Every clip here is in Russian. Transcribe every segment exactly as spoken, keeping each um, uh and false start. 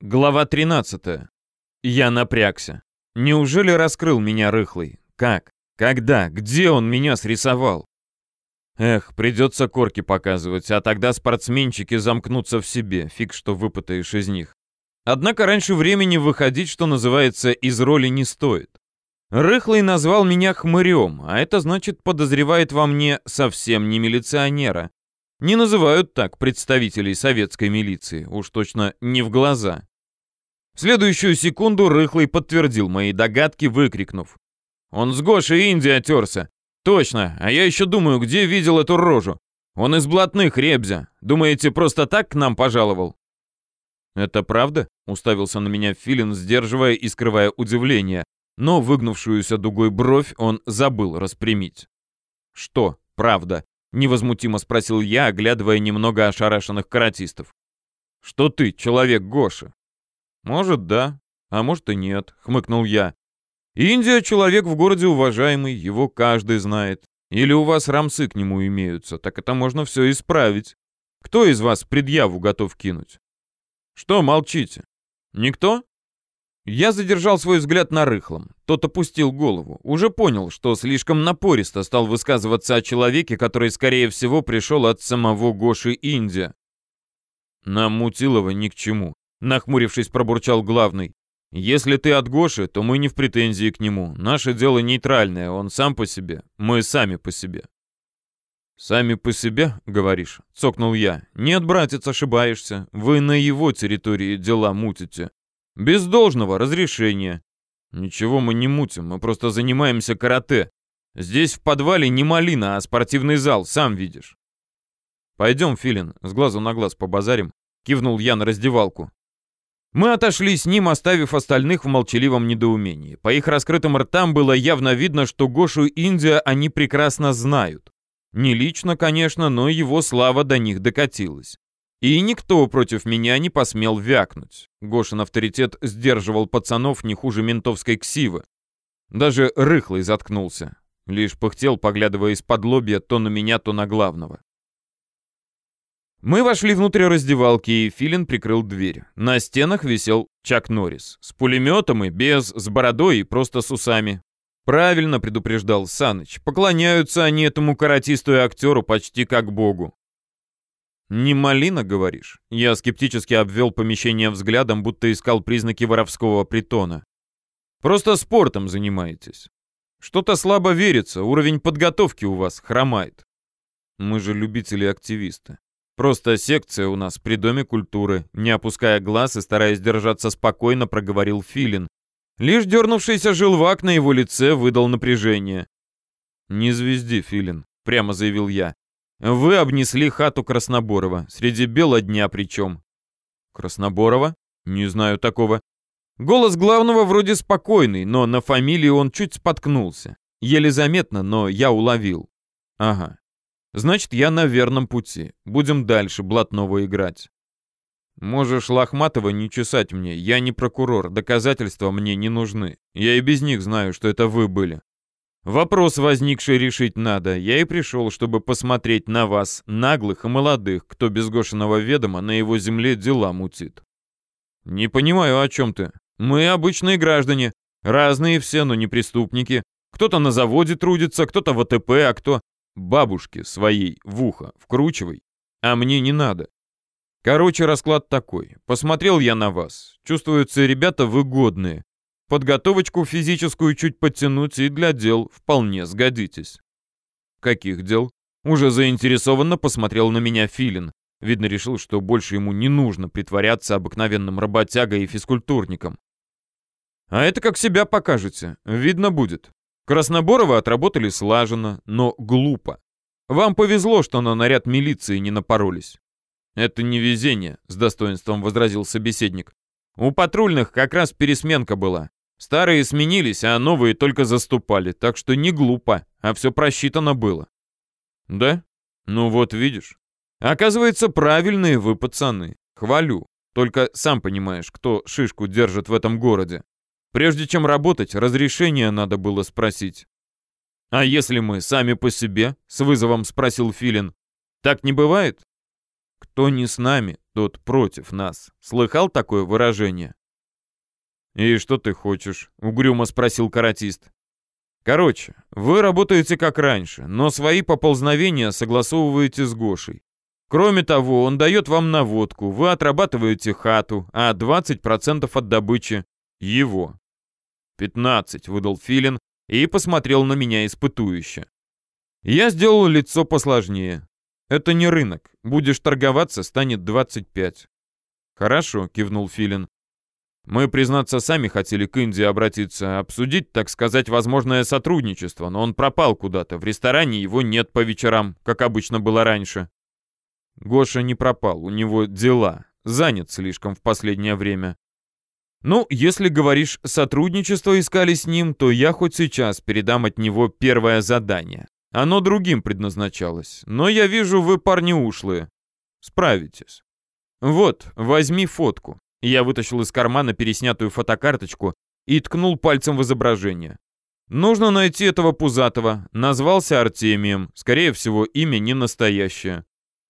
Глава тринадцатая. Я напрягся. Неужели раскрыл меня Рыхлый? Как? Когда? Где он меня срисовал? Эх, придется корки показывать, а тогда спортсменчики замкнутся в себе, фиг что выпытаешь из них. Однако раньше времени выходить, что называется, из роли не стоит. Рыхлый назвал меня хмырем, а это значит подозревает во мне совсем не милиционера. Не называют так представителей советской милиции, уж точно не в глаза. В следующую секунду Рыхлый подтвердил мои догадки, выкрикнув: «Он с Гошей Инди отерся! Точно, а я еще думаю, где видел эту рожу? Он из блатных, Ребзя. Думаете, просто так к нам пожаловал?» «Это правда?» — уставился на меня Филин, сдерживая и скрывая удивление, но выгнувшуюся дугой бровь он забыл распрямить. «Что правда?» — невозмутимо спросил я, оглядывая немного ошарашенных каратистов. «Что ты, человек Гоша?» «Может, да, а может и нет», — хмыкнул я. «Индия — человек в городе уважаемый, его каждый знает. Или у вас рамсы к нему имеются, так это можно все исправить. Кто из вас предъяву готов кинуть?» «Что молчите? Никто?» Я задержал свой взгляд на Рыхлом. Тот опустил голову. Уже понял, что слишком напористо стал высказываться о человеке, который, скорее всего, пришел от самого Гоши Индия. «Нам Мутилова ни к чему», — нахмурившись, пробурчал главный. «Если ты от Гоши, то мы не в претензии к нему. Наше дело нейтральное, он сам по себе, мы сами по себе». «Сами по себе, говоришь?» — цокнул я. «Нет, братец, ошибаешься. Вы на его территории дела мутите. Без должного разрешения». «Ничего мы не мутим, мы просто занимаемся карате. Здесь в подвале не малина, а спортивный зал, сам видишь». «Пойдем, Филин, с глазу на глаз побазарим», — кивнул я на раздевалку. Мы отошли с ним, оставив остальных в молчаливом недоумении. По их раскрытым ртам было явно видно, что Гошу Индия они прекрасно знают. Не лично, конечно, но его слава до них докатилась. И никто против меня не посмел вякнуть. Гошин авторитет сдерживал пацанов не хуже ментовской ксивы. Даже Рыхлый заткнулся. Лишь пыхтел, поглядывая из-под лобья то на меня, то на главного. Мы вошли внутрь раздевалки, и Филин прикрыл дверь. На стенах висел Чак Норрис. С пулеметом и без, с бородой и просто с усами. Правильно предупреждал Саныч. Поклоняются они этому каратисту и актеру почти как богу. «Не малина, говоришь?» Я скептически обвел помещение взглядом, будто искал признаки воровского притона. «Просто спортом занимаетесь. Что-то слабо верится, уровень подготовки у вас хромает. Мы же любители-активисты. Просто секция у нас при Доме культуры», не опуская глаз и стараясь держаться спокойно, проговорил Филин. Лишь дернувшийся желвак на его лице выдал напряжение. «Не звезди, Филин», — прямо заявил я. «Вы обнесли хату Красноборова, среди бела дня причем». «Красноборова? Не знаю такого». Голос главного вроде спокойный, но на фамилии он чуть споткнулся. Еле заметно, но я уловил. «Ага. Значит, я на верном пути. Будем дальше блатного играть». «Можешь Лохматова не чесать мне. Я не прокурор. Доказательства мне не нужны. Я и без них знаю, что это вы были. Вопрос возникший решить надо. Я и пришел, чтобы посмотреть на вас, наглых и молодых, кто без Гошиного ведома на его земле дела мутит». «Не понимаю, о чем ты. Мы обычные граждане. Разные все, но не преступники. Кто-то на заводе трудится, кто-то в А Т П, а кто... Бабушке своей в ухо вкручивай. А мне не надо. Короче, расклад такой. Посмотрел я на вас. Чувствуются ребята вы годные. Подготовочку физическую чуть подтянуть и для дел вполне сгодитесь». «Каких дел?» Уже заинтересованно посмотрел на меня Филин. Видно, решил, что больше ему не нужно притворяться обыкновенным работягой и физкультурником. «А это как себя покажете. Видно будет. Красноборова отработали слаженно, но глупо. Вам повезло, что на наряд милиции не напоролись». «Это не везение», — с достоинством возразил собеседник. «У патрульных как раз пересменка была. Старые сменились, а новые только заступали, так что не глупо, а все просчитано было». «Да? Ну вот видишь. Оказывается, правильные вы пацаны. Хвалю. Только сам понимаешь, кто шишку держит в этом городе. Прежде чем работать, разрешение надо было спросить». «А если мы сами по себе?» — с вызовом спросил Филин. «Так не бывает?» Кто не с нами, тот против нас. Слыхал такое выражение? «И что ты хочешь?» — угрюмо спросил каратист. «Короче, вы работаете как раньше, но свои поползновения согласовываете с Гошей. Кроме того, он дает вам наводку, вы отрабатываете хату, а двадцать процентов от добычи — его». «пятнадцать», — выдал Филин и посмотрел на меня испытующе. Я сделал лицо посложнее. «Это не рынок. Будешь торговаться, станет двадцать пять». «Хорошо», — кивнул Филин. «Мы, признаться, сами хотели к Инди обратиться, обсудить, так сказать, возможное сотрудничество, но он пропал куда-то. В ресторане его нет по вечерам, как обычно было раньше». «Гоша не пропал, у него дела. Занят слишком в последнее время». «Ну, если говоришь, сотрудничество искали с ним, то я хоть сейчас передам от него первое задание. Оно другим предназначалось, но я вижу, вы парни ушлые. Справитесь. Вот, возьми фотку». Я вытащил из кармана переснятую фотокарточку и ткнул пальцем в изображение. «Нужно найти этого пузатого. Назвался Артемием. Скорее всего, имя не настоящее».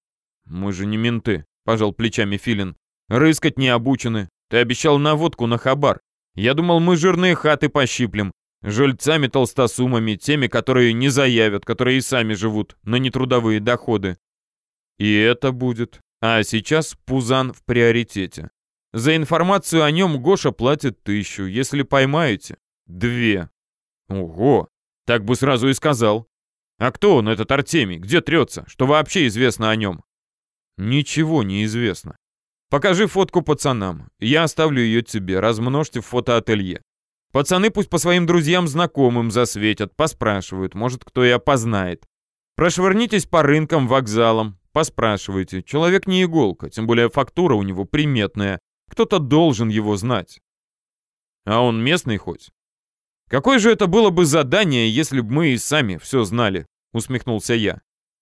«Мы же не менты», — пожал плечами Филин. «Рыскать не обучены. Ты обещал наводку на хабар. Я думал, мы жирные хаты пощиплем. Жильцами-толстосумами, теми, которые не заявят, которые и сами живут на нетрудовые доходы. И это будет. А сейчас Пузан в приоритете. За информацию о нем Гоша платит тысячу. Если поймаете — две». «Ого! Так бы сразу и сказал. А кто он, этот Артемий? Где трется? Что вообще известно о нем?» «Ничего не известно. Покажи фотку пацанам. Я оставлю ее тебе. Размножьте в фотоателье. Пацаны пусть по своим друзьям-знакомым засветят, поспрашивают. Может, кто и опознает. Прошвырнитесь по рынкам, вокзалам. Поспрашивайте. Человек не иголка, тем более фактура у него приметная. Кто-то должен его знать. А он местный хоть? Какое же это было бы задание, если бы мы и сами все знали?» — усмехнулся я.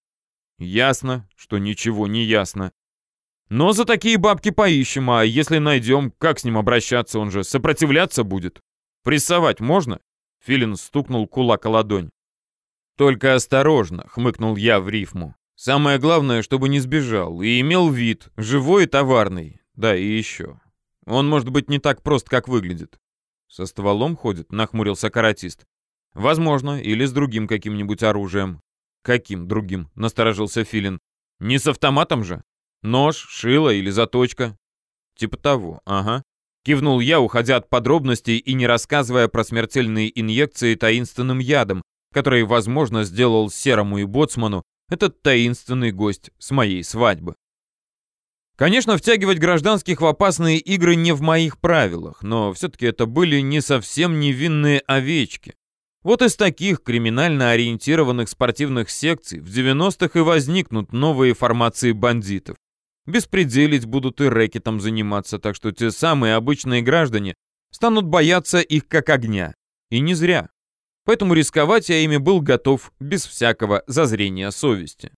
«Ясно, что ничего не ясно. Но за такие бабки поищем, а если найдем, как с ним обращаться, он же сопротивляться будет. Прессовать можно?» — Филин стукнул кулак о ладонь. «Только осторожно», — хмыкнул я в рифму. «Самое главное, чтобы не сбежал и имел вид, живой и товарный. Да, и еще. Он может быть не так прост, как выглядит». «Со стволом ходит?» — нахмурился каратист. «Возможно, или с другим каким-нибудь оружием». «Каким другим?» — насторожился Филин. «Не с автоматом же? Нож, шило или заточка?» «Типа того, ага». Кивнул я, уходя от подробностей и не рассказывая про смертельные инъекции таинственным ядом, который, возможно, сделал Серому и Боцману этот таинственный гость с моей свадьбы. Конечно, втягивать гражданских в опасные игры не в моих правилах, но все-таки это были не совсем невинные овечки. Вот из таких криминально ориентированных спортивных секций в девяностых и возникнут новые формации бандитов. Беспределить будут и рэкетом заниматься, так что те самые обычные граждане станут бояться их как огня. И не зря. Поэтому рисковать я ими был готов без всякого зазрения совести.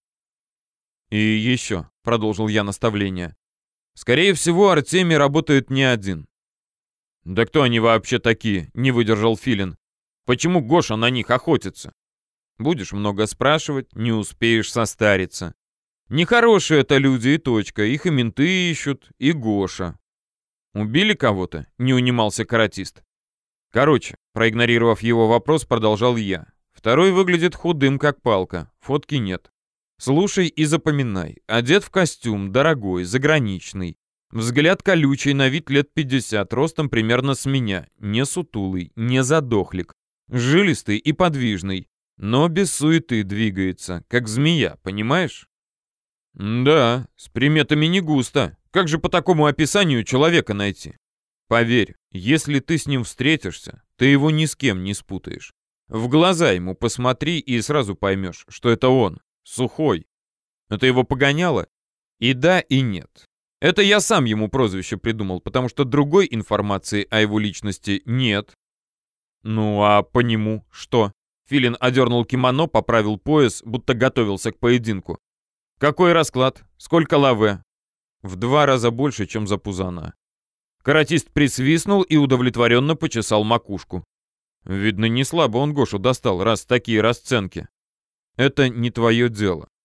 «И еще», — продолжил я наставление, — «скорее всего, Артемий работает не один». «Да кто они вообще такие?» — не выдержал Филин. «Почему Гоша на них охотится?» «Будешь много спрашивать, не успеешь состариться. Нехорошие это люди и точка, их и менты ищут, и Гоша». «Убили кого-то?» — не унимался каратист. «Короче», — проигнорировав его вопрос, продолжал я. «Второй выглядит худым, как палка, фотки нет. Слушай и запоминай. Одет в костюм, дорогой, заграничный. Взгляд колючий, на вид лет пятьдесят, ростом примерно с меня. Не сутулый, не задохлик. Жилистый и подвижный, но без суеты двигается, как змея, понимаешь?» «Да, с приметами не густо. Как же по такому описанию человека найти?» «Поверь, если ты с ним встретишься, ты его ни с кем не спутаешь. В глаза ему посмотри и сразу поймешь, что это он. Сухой. Это его погоняло? И да, и нет. Это я сам ему прозвище придумал, потому что другой информации о его личности нет». «Ну а по нему что?» Филин одернул кимоно, поправил пояс, будто готовился к поединку. «Какой расклад? Сколько лаве?» «В два раза больше, чем за Пузана». Каратист присвистнул и удовлетворенно почесал макушку. «Видно, не слабо он Гошу достал, раз такие расценки». «Это не твое дело».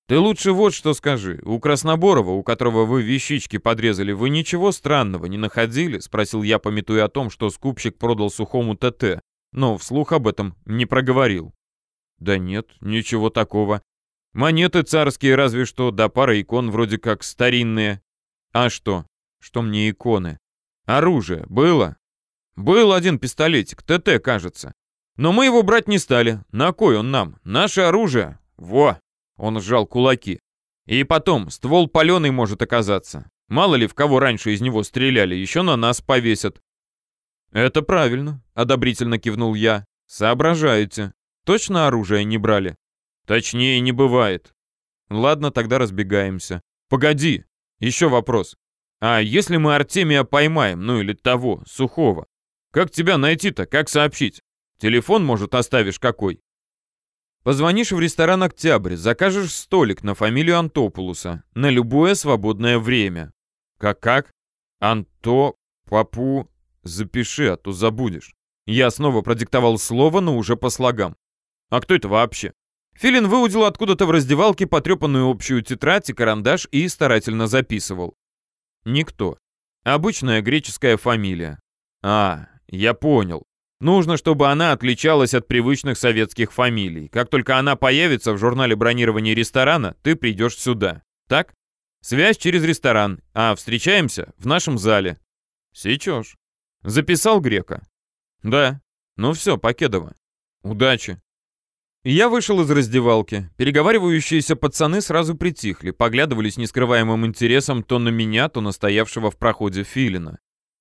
Ты лучше вот что скажи. У Красноборова, у которого вы вещички подрезали, вы ничего странного не находили?» — спросил я, памятуя о том, что скупщик продал Сухому ТТ, но вслух об этом не проговорил. «Да нет, ничего такого. Монеты царские разве что, да пара икон вроде как старинные». «А что? Что мне иконы? Оружие было?» «Был один пистолетик, ТТ, кажется. Но мы его брать не стали. На кой он нам? Наше оружие. Во!» Он сжал кулаки. «И потом, ствол паленый может оказаться. Мало ли в кого раньше из него стреляли, еще на нас повесят». «Это правильно», — одобрительно кивнул я. «Соображаете. Точно оружие не брали?» «Точнее не бывает». «Ладно, тогда разбегаемся». «Погоди, еще вопрос. А если мы Артемия поймаем, ну или того, Сухого? Как тебя найти-то, как сообщить? Телефон, может, оставишь какой?» «Позвонишь в ресторан «Октябрь», закажешь столик на фамилию Антопулуса на любое свободное время». «Как-как?» «Анто... Папу... Запиши, а то забудешь». Я снова продиктовал слово, но уже по слогам. «А кто это вообще?» Филин выудил откуда-то в раздевалке потрепанную общую тетрадь и карандаш и старательно записывал. «Никто. Обычная греческая фамилия». «А, я понял. Нужно, чтобы она отличалась от привычных советских фамилий. Как только она появится в журнале бронирования ресторана, ты придешь сюда. Так? Связь через ресторан, а встречаемся в нашем зале». «Сечешь». «Записал Грека?» «Да. Ну все, Покедова. Удачи». Я вышел из раздевалки. Переговаривающиеся пацаны сразу притихли, поглядывали с нескрываемым интересом то на меня, то на стоявшего в проходе Филина.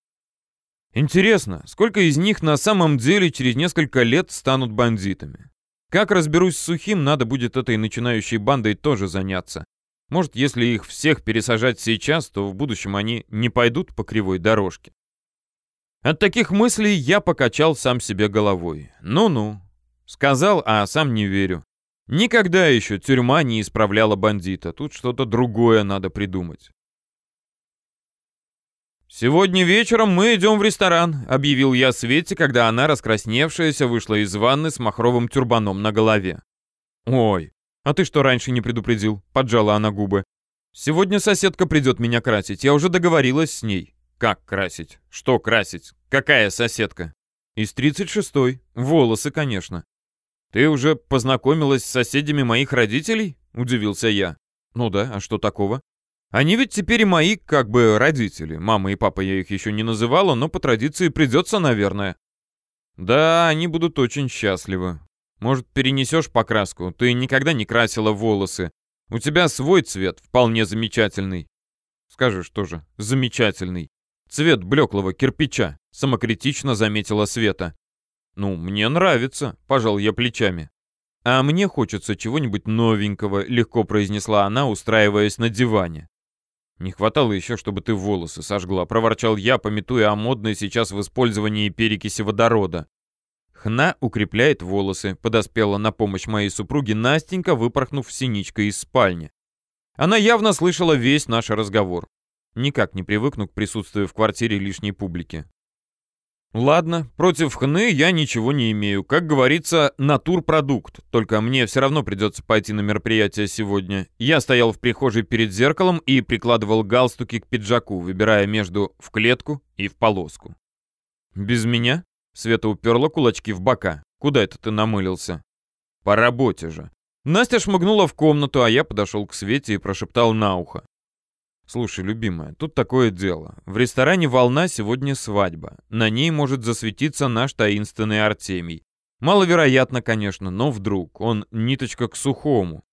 Интересно, сколько из них на самом деле через несколько лет станут бандитами? Как разберусь с Сухим, надо будет этой начинающей бандой тоже заняться. Может, если их всех пересажать сейчас, то в будущем они не пойдут по кривой дорожке. От таких мыслей я покачал сам себе головой. Ну-ну. Сказал, а сам не верю. Никогда еще тюрьма не исправляла бандита. Тут что-то другое надо придумать. «Сегодня вечером мы идем в ресторан», — объявил я Свете, когда она, раскрасневшаяся, вышла из ванны с махровым тюрбаном на голове. «Ой, а ты что раньше не предупредил?» — поджала она губы. «Сегодня соседка придет меня красить. Я уже договорилась с ней». «Как красить? Что красить? Какая соседка?» «Из тридцать шестой. Волосы, конечно». «Ты уже познакомилась с соседями моих родителей?» — удивился я. «Ну да, а что такого? Они ведь теперь и мои, как бы, родители. Мама и папа я их еще не называла, но по традиции придется, наверное». «Да, они будут очень счастливы. Может, перенесешь покраску? Ты никогда не красила волосы. У тебя свой цвет, вполне замечательный». «Скажешь тоже, замечательный. Цвет блеклого кирпича», — самокритично заметила Света. «Ну, мне нравится», — пожал я плечами. «А мне хочется чего-нибудь новенького», — легко произнесла она, устраиваясь на диване. «Не хватало еще, чтобы ты волосы сожгла», — проворчал я, памятуя о модной сейчас в использовании перекиси водорода. «Хна укрепляет волосы», — подоспела на помощь моей супруге Настенька, выпорхнув синичкой из спальни. Она явно слышала весь наш разговор. Никак не привыкну к присутствию в квартире лишней публики. Ладно, против хны я ничего не имею. Как говорится, натурпродукт. Только мне все равно придется пойти на мероприятие сегодня. Я стоял в прихожей перед зеркалом и прикладывал галстуки к пиджаку, выбирая между в клетку и в полоску. «Без меня?» — Света уперла кулачки в бока. «Куда это ты намылился?» «По работе же». Настя шмыгнула в комнату, а я подошел к Свете и прошептал на ухо. «Слушай, любимая, тут такое дело. В ресторане «Волна» сегодня свадьба. На ней может засветиться наш таинственный Артемий. Маловероятно, конечно, но вдруг. Он ниточка к Сухому».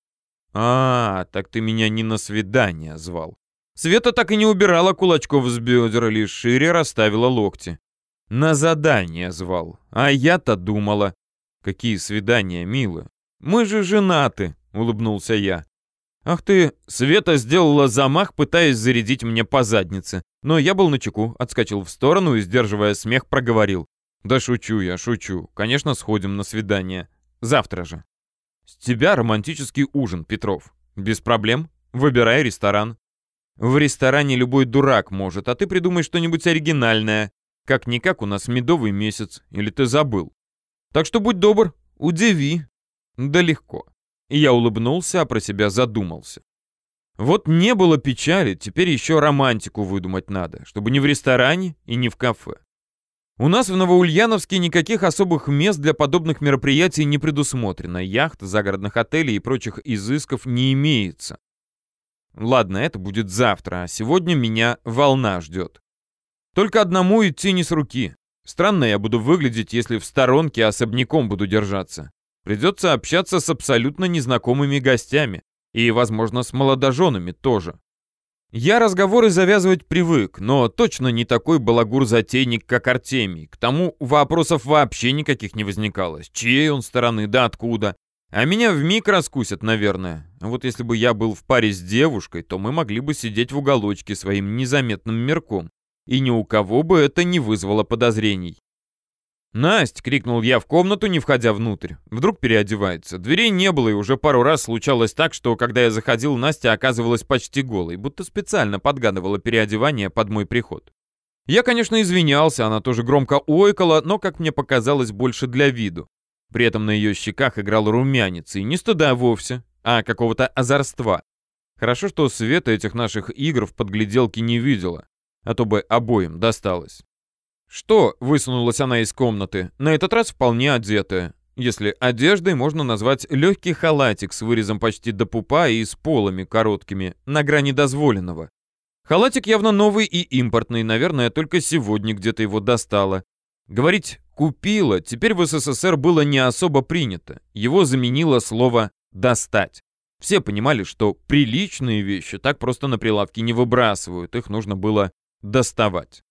«А, так ты меня не на свидание звал». Света так и не убирала кулачков с бедер, лишь шире расставила локти. «На задание звал. А я-то думала». «Какие свидания, милая? Мы же женаты», — улыбнулся я. «Ах ты!» — Света сделала замах, пытаясь зарядить мне по заднице. Но я был начеку, отскочил в сторону и, сдерживая смех, проговорил. «Да шучу я, шучу. Конечно, сходим на свидание. Завтра же». «С тебя романтический ужин, Петров. Без проблем. Выбирай ресторан». «В ресторане любой дурак может, а ты придумай что-нибудь оригинальное. Как-никак у нас медовый месяц, или ты забыл? Так что будь добр, удиви». «Да легко. И я улыбнулся, а про себя задумался. Вот не было печали, теперь еще романтику выдумать надо, чтобы не в ресторане и не в кафе. У нас в Новоульяновске никаких особых мест для подобных мероприятий не предусмотрено. Яхт, загородных отелей и прочих изысков не имеется. Ладно, это будет завтра, а сегодня меня волна ждет. Только одному идти не с руки. Странно я буду выглядеть, если в сторонке особняком буду держаться. Придется общаться с абсолютно незнакомыми гостями. И, возможно, с молодоженами тоже. Я разговоры завязывать привык, но точно не такой балагур-затейник, как Артемий. К тому вопросов вообще никаких не возникало. С чьей он стороны, да откуда? А меня вмиг раскусят, наверное. Вот если бы я был в паре с девушкой, то мы могли бы сидеть в уголочке своим незаметным мирком. И ни у кого бы это не вызвало подозрений. «Насть!» — крикнул я в комнату, не входя внутрь. Вдруг переодевается. Дверей не было, и уже пару раз случалось так, что, когда я заходил, Настя оказывалась почти голой, будто специально подгадывала переодевание под мой приход. Я, конечно, извинялся, она тоже громко ойкала, но, как мне показалось, больше для виду. При этом на ее щеках играл румянец, и не стыда вовсе, а какого-то озорства. Хорошо, что Света этих наших игр в подгляделке не видела, а то бы обоим досталось. «Что?» — высунулась она из комнаты, на этот раз вполне одетая. Если одеждой можно назвать легкий халатик с вырезом почти до пупа и с полами короткими, на грани дозволенного. Халатик явно новый и импортный, наверное, только сегодня где-то его достала. Говорить «купила» теперь в СССР было не особо принято, его заменило слово «достать». Все понимали, что приличные вещи так просто на прилавке не выбрасывают, их нужно было доставать.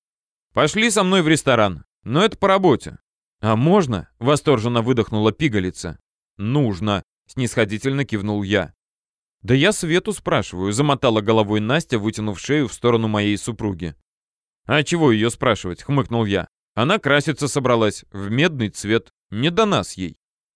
«Пошли со мной в ресторан, но это по работе». «А можно?» — восторженно выдохнула пигалица. «Нужно», — снисходительно кивнул я. «Да я Свету спрашиваю», — замотала головой Настя, вытянув шею в сторону моей супруги. «А чего ее спрашивать?» — хмыкнул я. «Она краситься собралась, в медный цвет, не до нас ей».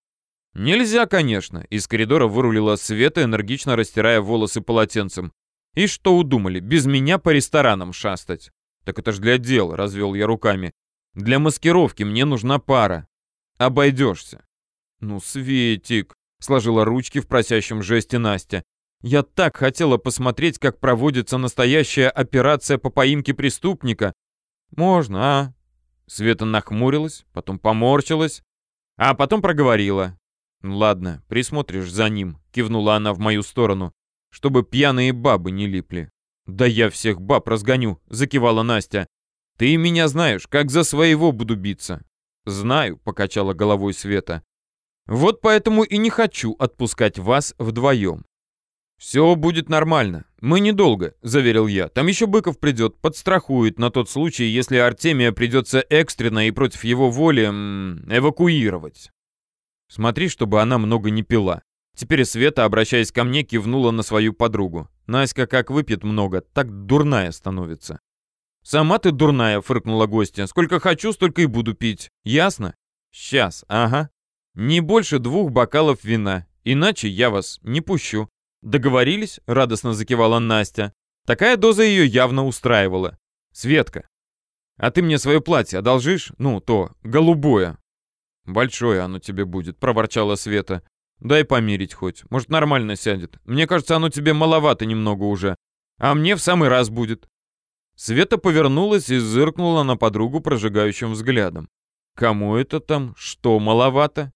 «Нельзя, конечно», — из коридора вырулила Света, энергично растирая волосы полотенцем. «И что удумали, без меня по ресторанам шастать?» «Так это ж для дел», — развел я руками. «Для маскировки мне нужна пара. Обойдешься». «Ну, Светик», — сложила ручки в просящем жесте Настя. «Я так хотела посмотреть, как проводится настоящая операция по поимке преступника». «Можно, а?» Света нахмурилась, потом поморщилась, а потом проговорила. «Ладно, присмотришь за ним», — кивнула она в мою сторону, «чтобы пьяные бабы не липли». «Да я всех баб разгоню», — закивала Настя. «Ты меня знаешь, как за своего буду биться». «Знаю», — покачала головой Света. «Вот поэтому и не хочу отпускать вас вдвоем». «Все будет нормально. Мы недолго», — заверил я. «Там еще Быков придет, подстрахует на тот случай, если Артемия придется экстренно и против его воли м, эвакуировать». «Смотри, чтобы она много не пила». Теперь Света, обращаясь ко мне, кивнула на свою подругу. Наська как выпьет много, так дурная становится. «Сама ты дурная», — фыркнула гостья. «Сколько хочу, столько и буду пить. Ясно?» «Сейчас, ага. Не больше двух бокалов вина, иначе я вас не пущу». «Договорились?» — радостно закивала Настя. Такая доза ее явно устраивала. «Светка, а ты мне свое платье одолжишь? Ну, то, голубое». «Большое оно тебе будет», — проворчала Света. «Дай померить хоть. Может, нормально сядет. Мне кажется, оно тебе маловато немного уже. А мне в самый раз будет». Света повернулась и зыркнула на подругу прожигающим взглядом. «Кому это там? Что маловато?»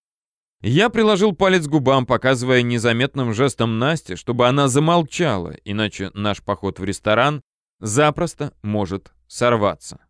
Я приложил палец к губам, показывая незаметным жестом Насте, чтобы она замолчала, иначе наш поход в ресторан запросто может сорваться.